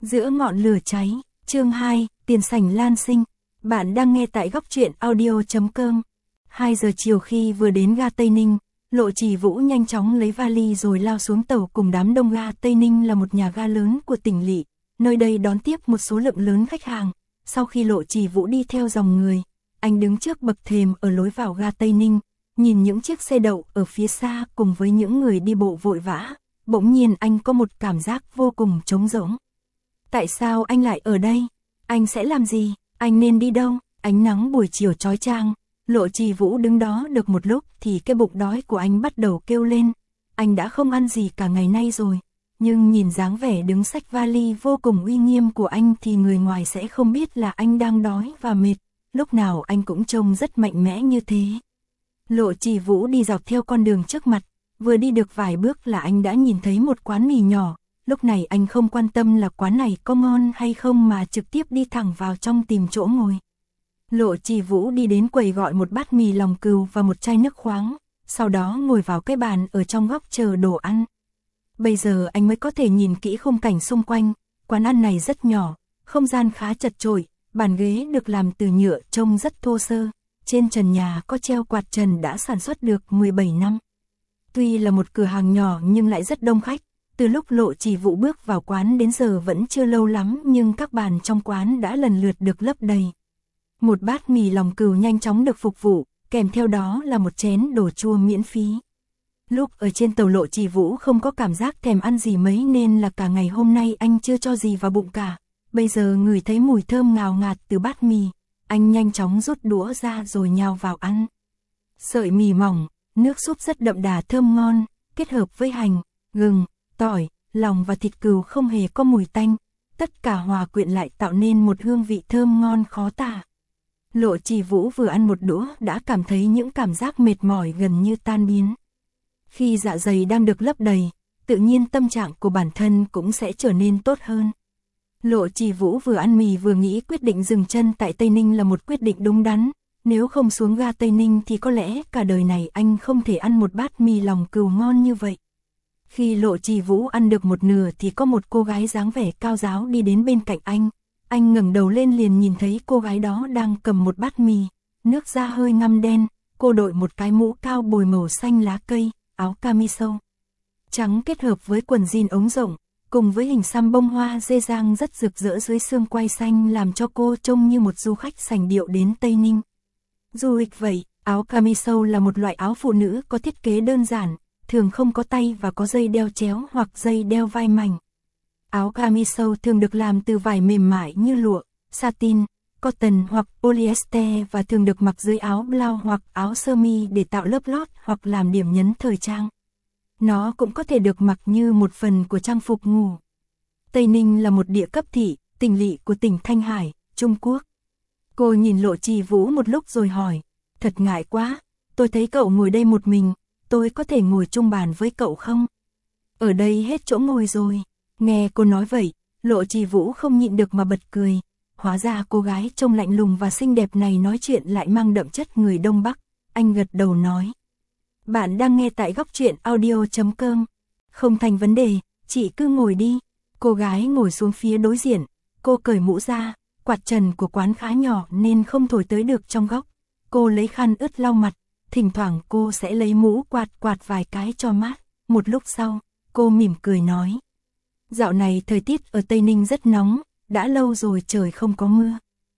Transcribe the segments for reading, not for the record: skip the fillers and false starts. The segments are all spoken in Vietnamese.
Giữa ngọn lửa cháy, chương 2, tiền sảnh Lan Sinh. Bạn đang nghe tại góc truyện audio.com. 2 giờ chiều khi vừa đến ga Tây Ninh, Lộ Trì Vũ nhanh chóng lấy vali rồi lao xuống tàu cùng đám đông. Ga Tây Ninh là một nhà ga lớn của tỉnh lỵ, nơi đây đón tiếp một số lượng lớn khách hàng. Sau khi Lộ Trì Vũ đi theo dòng người, anh đứng trước bậc thềm ở lối vào ga Tây Ninh, nhìn những chiếc xe đậu ở phía xa cùng với những người đi bộ vội vã. Bỗng nhiên anh có một cảm giác vô cùng trống rỗng. Tại sao anh lại ở đây? Anh sẽ làm gì? Anh nên đi đâu? Ánh nắng buổi chiều chói chang, Lộ Trì Vũ đứng đó được một lúc thì cái bụng đói của anh bắt đầu kêu lên. Anh đã không ăn gì cả ngày nay rồi, nhưng nhìn dáng vẻ đứng xách vali vô cùng uy nghiêm của anh thì người ngoài sẽ không biết là anh đang đói và mệt. Lúc nào anh cũng trông rất mạnh mẽ như thế. Lộ Trì Vũ đi dọc theo con đường trước mặt, vừa đi được vài bước là anh đã nhìn thấy một quán mì nhỏ. Lúc này anh không quan tâm là quán này có ngon hay không mà trực tiếp đi thẳng vào trong tìm chỗ ngồi. Lộ Trì Vũ đi đến quầy gọi một bát mì lòng cừu và một chai nước khoáng, sau đó ngồi vào cái bàn ở trong góc chờ đồ ăn. Bây giờ anh mới có thể nhìn kỹ khung cảnh xung quanh, quán ăn này rất nhỏ, không gian khá chật chội, bàn ghế được làm từ nhựa trông rất thô sơ, trên trần nhà có treo quạt trần đã sản xuất được 17 năm. Tuy là một cửa hàng nhỏ nhưng lại rất đông khách. Từ lúc Lộ Trì Vũ bước vào quán đến giờ vẫn chưa lâu lắm nhưng các bàn trong quán đã lần lượt được lấp đầy. Một bát mì lòng cừu nhanh chóng được phục vụ, kèm theo đó là một chén đồ chua miễn phí. Lúc ở trên tàu Lộ Trì Vũ không có cảm giác thèm ăn gì mấy nên là cả ngày hôm nay anh chưa cho gì vào bụng cả. Bây giờ ngửi thấy mùi thơm ngào ngạt từ bát mì, anh nhanh chóng rút đũa ra rồi nhào vào ăn. Sợi mì mỏng, nước súp rất đậm đà thơm ngon, kết hợp với hành, gừng, tỏi, lòng và thịt cừu không hề có mùi tanh, tất cả hòa quyện lại tạo nên một hương vị thơm ngon khó tả. Lộ Trì Vũ vừa ăn một đũa đã cảm thấy những cảm giác mệt mỏi gần như tan biến. Khi dạ dày đang được lấp đầy, tự nhiên tâm trạng của bản thân cũng sẽ trở nên tốt hơn. Lộ Trì Vũ vừa ăn mì vừa nghĩ quyết định dừng chân tại Tây Ninh là một quyết định đúng đắn. Nếu không xuống ga Tây Ninh thì có lẽ cả đời này anh không thể ăn một bát mì lòng cừu ngon như vậy. Khi Lộ Trì Vũ ăn được một nửa thì có một cô gái dáng vẻ cao ráo đi đến bên cạnh anh. Anh ngẩng đầu lên liền nhìn thấy cô gái đó đang cầm một bát mì, nước da hơi ngăm đen, cô đội một cái mũ cao bồi màu xanh lá cây, áo camisole trắng kết hợp với quần jean ống rộng, cùng với hình xăm bông hoa dê dang rất rực rỡ dưới sương quai xanh làm cho cô trông như một du khách sành điệu đến Tây Ninh. Du lịch vậy, áo camisole là một loại áo phụ nữ có thiết kế đơn giản, thường không có tay và có dây đeo chéo hoặc dây đeo vai mảnh. Áo camisole thường được làm từ vải mềm mại như lụa, satin, cotton hoặc polyester và thường được mặc dưới áo blau hoặc áo sơ mi để tạo lớp lót hoặc làm điểm nhấn thời trang. Nó cũng có thể được mặc như một phần của trang phục ngủ. Tây Ninh là một địa cấp thị, tỉnh lỵ của tỉnh Thanh Hải, Trung Quốc. Cô nhìn Lộ Trì Vũ một lúc rồi hỏi, thật ngại quá, tôi thấy cậu ngồi đây một mình, tôi có thể ngồi chung bàn với cậu không? Ở đây hết chỗ ngồi rồi. Nghe cô nói vậy, Lộ Trì Vũ không nhịn được mà bật cười. Hóa ra cô gái trông lạnh lùng và xinh đẹp này nói chuyện lại mang đậm chất người Đông Bắc. Anh gật đầu nói. Bạn đang nghe tại góc truyện audio.com. Không thành vấn đề, chị cứ ngồi đi. Cô gái ngồi xuống phía đối diện. Cô cởi mũ ra, quạt trần của quán khá nhỏ nên không thổi tới được trong góc. Cô lấy khăn ướt lau mặt, thỉnh thoảng cô sẽ lấy mũ quạt vài cái cho mát. Một lúc sau, cô mỉm cười nói. Dạo này thời tiết ở Tây Ninh rất nóng, đã lâu rồi trời không có mưa.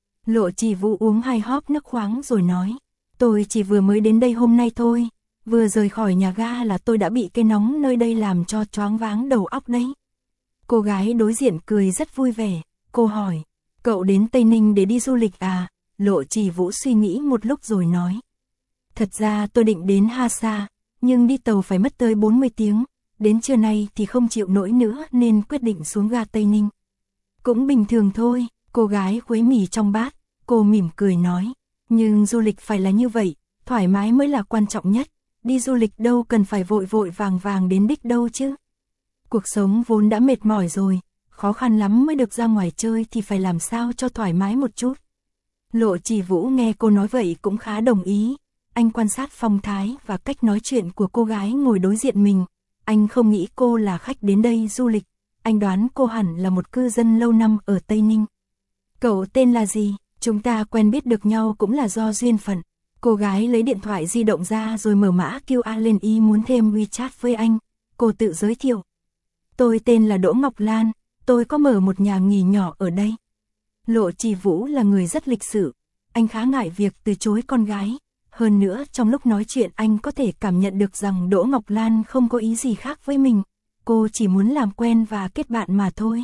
Lộ Trì Vũ uống 2 hóp nước khoáng rồi nói. Tôi chỉ vừa mới đến đây hôm nay thôi, vừa rời khỏi nhà ga là tôi đã bị cái nóng nơi đây làm cho choáng váng đầu óc đấy. Cô gái đối diện cười rất vui vẻ, cô hỏi, cậu đến Tây Ninh để đi du lịch à? Lộ Trì Vũ suy nghĩ một lúc rồi nói. Thật ra tôi định đến Ha Sa, nhưng đi tàu phải mất tới 40 tiếng. Đến trưa nay thì không chịu nổi nữa nên quyết định xuống ga Tây Ninh. Cũng bình thường thôi, cô gái khuấy mì trong bát, cô mỉm cười nói. Nhưng du lịch phải là như vậy, thoải mái mới là quan trọng nhất. Đi du lịch đâu cần phải vội vội vàng đến đích đâu chứ. Cuộc sống vốn đã mệt mỏi rồi, khó khăn lắm mới được ra ngoài chơi thì phải làm sao cho thoải mái một chút. Lộ Trì Vũ nghe cô nói vậy cũng khá đồng ý. Anh quan sát phong thái và cách nói chuyện của cô gái ngồi đối diện mình. Anh không nghĩ cô là khách đến đây du lịch, anh đoán cô hẳn là một cư dân lâu năm ở Tây Ninh. Cậu tên là gì? Chúng ta quen biết được nhau cũng là do duyên phận. Cô gái lấy điện thoại di động ra rồi mở mã QR lên ý muốn thêm WeChat với anh. Cô tự giới thiệu. Tôi tên là Đỗ Ngọc Lan, tôi có mở một nhà nghỉ nhỏ ở đây. Lộ Trì Vũ là người rất lịch sự, anh khá ngại việc từ chối con gái. Hơn nữa trong lúc nói chuyện anh có thể cảm nhận được rằng Đỗ Ngọc Lan không có ý gì khác với mình. Cô chỉ muốn làm quen và kết bạn mà thôi.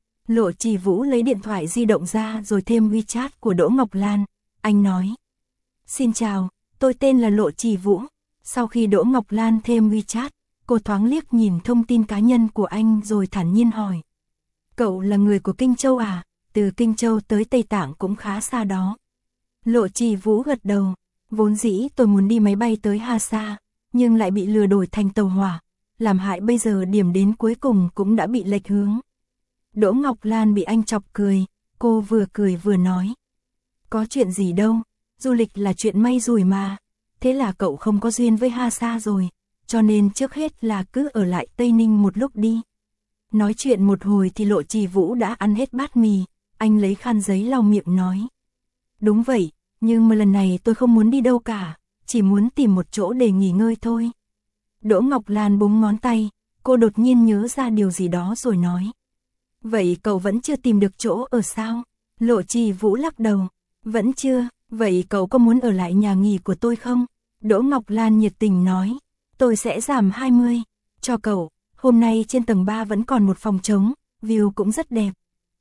Lộ Trì Vũ lấy điện thoại di động ra rồi thêm WeChat của Đỗ Ngọc Lan. Anh nói. Xin chào, tôi tên là Lộ Trì Vũ. Sau khi Đỗ Ngọc Lan thêm WeChat, cô thoáng liếc nhìn thông tin cá nhân của anh rồi thản nhiên hỏi. Cậu là người của Kinh Châu à? Từ Kinh Châu tới Tây Tạng cũng khá xa đó. Lộ Trì Vũ gật đầu. Vốn dĩ tôi muốn đi máy bay tới Hà Sa, nhưng lại bị lừa đổi thành tàu hỏa. Làm hại bây giờ điểm đến cuối cùng cũng đã bị lệch hướng. Đỗ Ngọc Lan bị anh chọc cười, cô vừa cười vừa nói. Có chuyện gì đâu, du lịch là chuyện may rủi mà. Thế là cậu không có duyên với Hà Sa rồi, cho nên trước hết là cứ ở lại Tây Ninh một lúc đi. Nói chuyện một hồi thì Lộ Trì Vũ đã ăn hết bát mì, anh lấy khăn giấy lau miệng nói. Đúng vậy, nhưng mà lần này tôi không muốn đi đâu cả, chỉ muốn tìm một chỗ để nghỉ ngơi thôi. Đỗ Ngọc Lan búng ngón tay, cô đột nhiên nhớ ra điều gì đó rồi nói. Vậy cậu vẫn chưa tìm được chỗ ở sao? Lộ Trì Vũ lắc đầu. Vẫn chưa, vậy cậu có muốn ở lại nhà nghỉ của tôi không? Đỗ Ngọc Lan nhiệt tình nói. Tôi sẽ giảm 20 cho cậu, hôm nay trên tầng 3 vẫn còn một phòng trống, view cũng rất đẹp.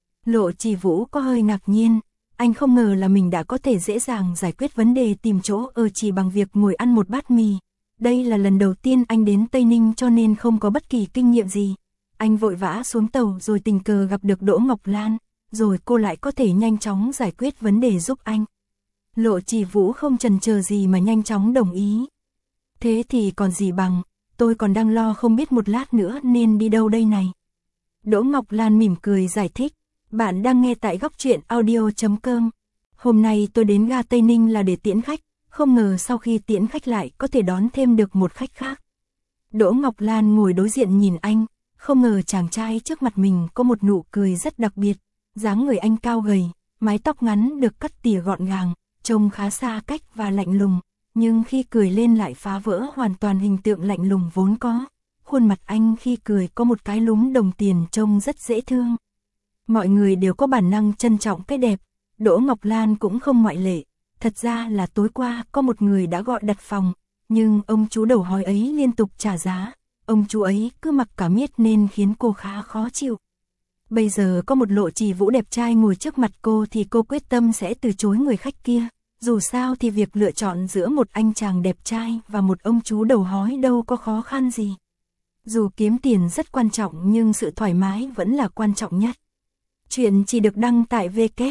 Lộ Trì Vũ có hơi ngạc nhiên, anh không ngờ là mình đã có thể dễ dàng giải quyết vấn đề tìm chỗ ở chỉ bằng việc ngồi ăn một bát mì. Đây là lần đầu tiên anh đến Tây Ninh cho nên không có bất kỳ kinh nghiệm gì. Anh vội vã xuống tàu rồi tình cờ gặp được Đỗ Ngọc Lan, rồi cô lại có thể nhanh chóng giải quyết vấn đề giúp anh. Lộ Trì Vũ không chần chờ gì mà nhanh chóng đồng ý. Thế thì còn gì bằng, tôi còn đang lo không biết một lát nữa nên đi đâu đây này. Đỗ Ngọc Lan mỉm cười giải thích, bạn đang nghe tại Góc Truyện Audio.com. Hôm nay tôi đến ga Tây Ninh là để tiễn khách, không ngờ sau khi tiễn khách lại có thể đón thêm được một khách khác. Đỗ Ngọc Lan ngồi đối diện nhìn anh, không ngờ chàng trai trước mặt mình có một nụ cười rất đặc biệt, dáng người anh cao gầy, mái tóc ngắn được cắt tỉa gọn gàng, trông khá xa cách và lạnh lùng, nhưng khi cười lên lại phá vỡ hoàn toàn hình tượng lạnh lùng vốn có. Khuôn mặt anh khi cười có một cái lúm đồng tiền trông rất dễ thương. Mọi người đều có bản năng trân trọng cái đẹp, Đỗ Ngọc Lan cũng không ngoại lệ. Thật ra là tối qua có một người đã gọi đặt phòng, nhưng ông chú đầu hói ấy liên tục trả giá. Ông chú ấy cứ mặc cả miết nên khiến cô khá khó chịu. Bây giờ có một Lộ Trì Vũ đẹp trai ngồi trước mặt cô thì cô quyết tâm sẽ từ chối người khách kia. Dù sao thì việc lựa chọn giữa một anh chàng đẹp trai và một ông chú đầu hói đâu có khó khăn gì. Dù kiếm tiền rất quan trọng nhưng sự thoải mái vẫn là quan trọng nhất. Chuyện chỉ được đăng tại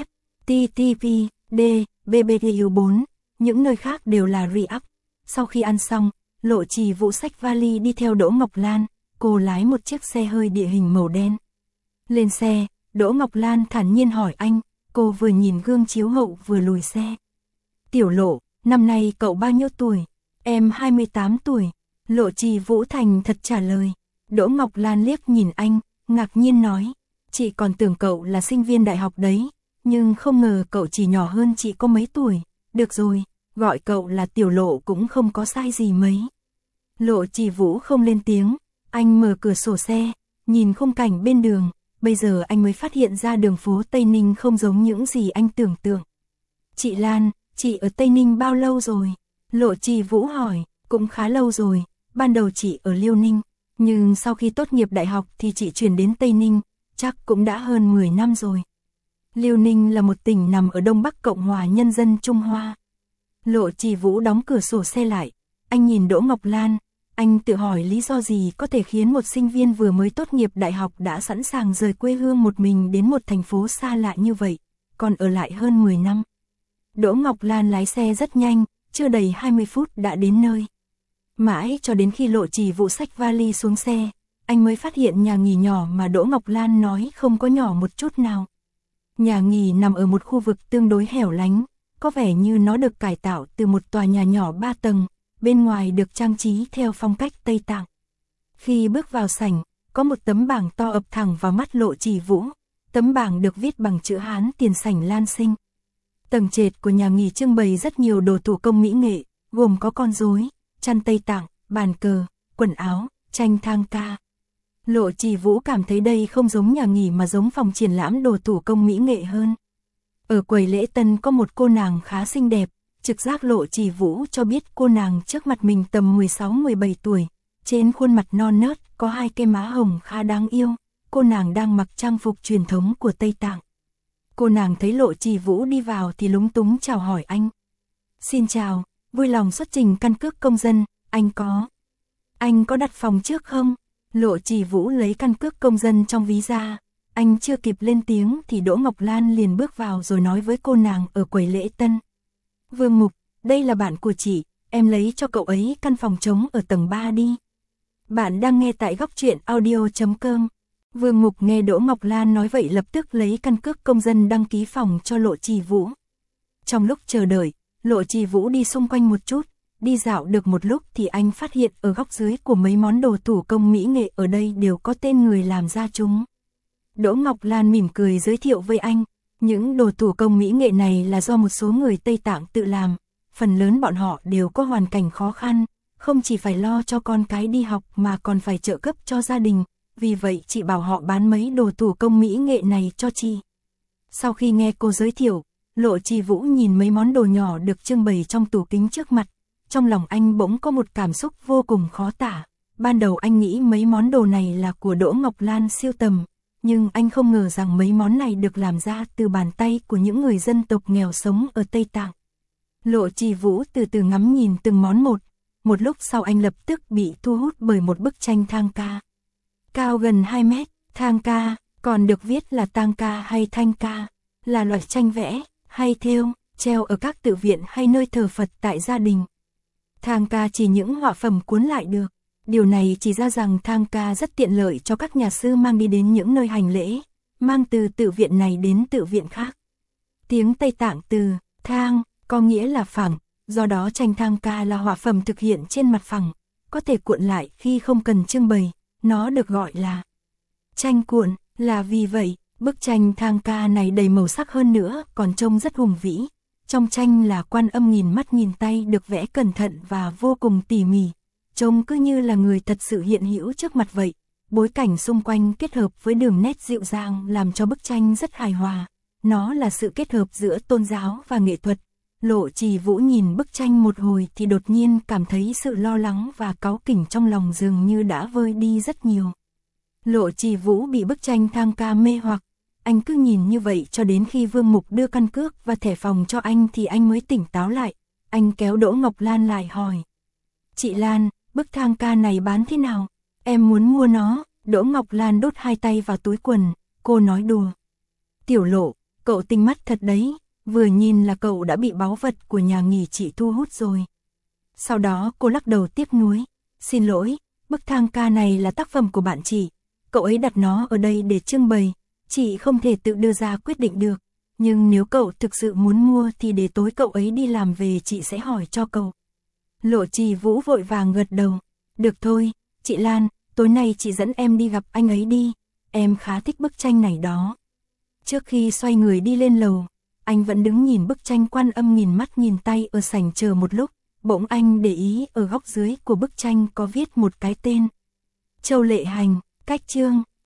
www.ttpd BBTU4, những nơi khác đều là re-up. Sau khi ăn xong, Lộ Trì Vũ xách vali đi theo Đỗ Ngọc Lan, cô lái một chiếc xe hơi địa hình màu đen. Lên xe, Đỗ Ngọc Lan thản nhiên hỏi anh, cô vừa nhìn gương chiếu hậu vừa lùi xe. Tiểu Lộ, năm nay cậu bao nhiêu tuổi? Em 28 tuổi. Lộ Trì Vũ thành thật trả lời. Đỗ Ngọc Lan liếc nhìn anh, ngạc nhiên nói, chị còn tưởng cậu là sinh viên đại học đấy, nhưng không ngờ cậu chỉ nhỏ hơn chị có mấy tuổi. Được rồi, gọi cậu là Tiểu Lộ cũng không có sai gì mấy. Lộ Trì Vũ không lên tiếng, anh mở cửa sổ xe, nhìn khung cảnh bên đường, bây giờ anh mới phát hiện ra đường phố Tây Ninh không giống những gì anh tưởng tượng. Chị Lan, chị ở Tây Ninh bao lâu rồi? Lộ Trì Vũ hỏi, cũng khá lâu rồi, ban đầu chị ở Liêu Ninh, nhưng sau khi tốt nghiệp đại học thì chị chuyển đến Tây Ninh, chắc cũng đã hơn 10 năm rồi. Liêu Ninh là một tỉnh nằm ở Đông Bắc Cộng hòa Nhân dân Trung Hoa. Lộ Trì Vũ đóng cửa sổ xe lại, anh nhìn Đỗ Ngọc Lan, anh tự hỏi lý do gì có thể khiến một sinh viên vừa mới tốt nghiệp đại học đã sẵn sàng rời quê hương một mình đến một thành phố xa lạ như vậy, còn ở lại hơn 10 năm. Đỗ Ngọc Lan lái xe rất nhanh, chưa đầy 20 phút đã đến nơi. Mãi cho đến khi Lộ Trì Vũ xách vali xuống xe, anh mới phát hiện nhà nghỉ nhỏ mà Đỗ Ngọc Lan nói không có nhỏ một chút nào. Nhà nghỉ nằm ở một khu vực tương đối hẻo lánh, có vẻ như nó được cải tạo từ một tòa nhà nhỏ 3 tầng, bên ngoài được trang trí theo phong cách Tây Tạng. Khi bước vào sảnh, có một tấm bảng to ập thẳng vào mắt Lộ Trì Vũ. Tấm bảng được viết bằng chữ Hán tiền sảnh Lan Sinh. Tầng trệt của nhà nghỉ trưng bày rất nhiều đồ thủ công mỹ nghệ, gồm có con rối, chăn Tây Tạng, bàn cờ, quần áo, tranh thang ca. Lộ Trì Vũ cảm thấy đây không giống nhà nghỉ mà giống phòng triển lãm đồ thủ công mỹ nghệ hơn. Ở quầy lễ tân có một cô nàng khá xinh đẹp, trực giác Lộ Trì Vũ cho biết cô nàng trước mặt mình tầm 16-17 tuổi, trên khuôn mặt non nớt có hai cây má hồng khá đáng yêu, cô nàng đang mặc trang phục truyền thống của Tây Tạng. Cô nàng thấy Lộ Trì Vũ đi vào thì lúng túng chào hỏi anh. Xin chào, vui lòng xuất trình căn cước công dân, anh có đặt phòng trước không? Lộ Trì Vũ lấy căn cước công dân trong ví ra, anh chưa kịp lên tiếng thì Đỗ Ngọc Lan liền bước vào rồi nói với cô nàng ở quầy lễ tân. Vương Mục, đây là bạn của chị, em lấy cho cậu ấy căn phòng trống ở tầng 3 đi. Bạn đang nghe tại góc truyện audio.com. Vương Mục nghe Đỗ Ngọc Lan nói vậy lập tức lấy căn cước công dân đăng ký phòng cho Lộ Trì Vũ. Trong lúc chờ đợi, Lộ Trì Vũ đi xung quanh một chút, đi dạo được một lúc thì anh phát hiện ở góc dưới của mấy món đồ thủ công mỹ nghệ ở đây đều có tên người làm ra chúng. Đỗ Ngọc Lan mỉm cười giới thiệu với anh, những đồ thủ công mỹ nghệ này là do một số người Tây Tạng tự làm, phần lớn bọn họ đều có hoàn cảnh khó khăn, không chỉ phải lo cho con cái đi học mà còn phải trợ cấp cho gia đình, vì vậy chị bảo họ bán mấy đồ thủ công mỹ nghệ này cho chị. Sau khi nghe cô giới thiệu, Lộ Trì Vũ nhìn mấy món đồ nhỏ được trưng bày trong tủ kính trước mặt, trong lòng anh bỗng có một cảm xúc vô cùng khó tả. Ban đầu anh nghĩ mấy món đồ này là của Đỗ Ngọc Lan sưu tầm, nhưng anh không ngờ rằng mấy món này được làm ra từ bàn tay của những người dân tộc nghèo sống ở Tây Tạng. Lộ Trì Vũ từ từ ngắm nhìn từng món một lúc sau anh lập tức bị thu hút bởi một bức tranh thang ca. Cao gần 2 mét, thang ca, còn được viết là tang ca hay thanh ca, là loại tranh vẽ, hay thêu, treo ở các tự viện hay nơi thờ Phật tại gia đình. Thang ca chỉ những họa phẩm cuốn lại được. Điều này chỉ ra rằng thang ca rất tiện lợi cho các nhà sư mang đi đến những nơi hành lễ, mang từ tự viện này đến tự viện khác. Tiếng Tây Tạng từ thang có nghĩa là phẳng, do đó tranh thang ca là họa phẩm thực hiện trên mặt phẳng, có thể cuộn lại khi không cần trưng bày, nó được gọi là tranh cuộn, là vì vậy, bức tranh thang ca này đầy màu sắc hơn nữa, còn trông rất hùng vĩ. Trong tranh là Quan Âm nhìn mắt nhìn tay được vẽ cẩn thận và vô cùng tỉ mỉ, trông cứ như là người thật sự hiện hữu trước mặt vậy. Bối cảnh xung quanh kết hợp với đường nét dịu dàng làm cho bức tranh rất hài hòa. Nó là sự kết hợp giữa tôn giáo và nghệ thuật. Lộ Trì Vũ nhìn bức tranh một hồi thì đột nhiên cảm thấy sự lo lắng và cáu kỉnh trong lòng dường như đã vơi đi rất nhiều. Lộ Trì Vũ bị bức tranh thang ca mê hoặc. Anh cứ nhìn như vậy cho đến khi Vương Mục đưa căn cước và thẻ phòng cho anh thì anh mới tỉnh táo lại. Anh kéo Đỗ Ngọc Lan lại hỏi. Chị Lan, bức thang ca này bán thế nào? Em muốn mua nó. Đỗ Ngọc Lan đút hai tay vào túi quần, cô nói đùa. Tiểu Lộ, cậu tinh mắt thật đấy, vừa nhìn là cậu đã bị báu vật của nhà nghỉ chị thu hút rồi. Sau đó cô lắc đầu tiếc nuối. Xin lỗi, bức thang ca này là tác phẩm của bạn chị. Cậu ấy đặt nó ở đây để trưng bày. Chị không thể tự đưa ra quyết định được, nhưng nếu cậu thực sự muốn mua thì để tối cậu ấy đi làm về chị sẽ hỏi cho cậu. Lộ Trì Vũ vội vàng gật đầu. Được thôi, chị Lan, tối nay chị dẫn em đi gặp anh ấy đi, em khá thích bức tranh này đó. Trước khi xoay người đi lên lầu, anh vẫn đứng nhìn bức tranh Quan Âm nhìn mắt nhìn tay ở sảnh chờ một lúc, bỗng anh để ý ở góc dưới của bức tranh có viết một cái tên. Châu Lệ Hành, cách chương.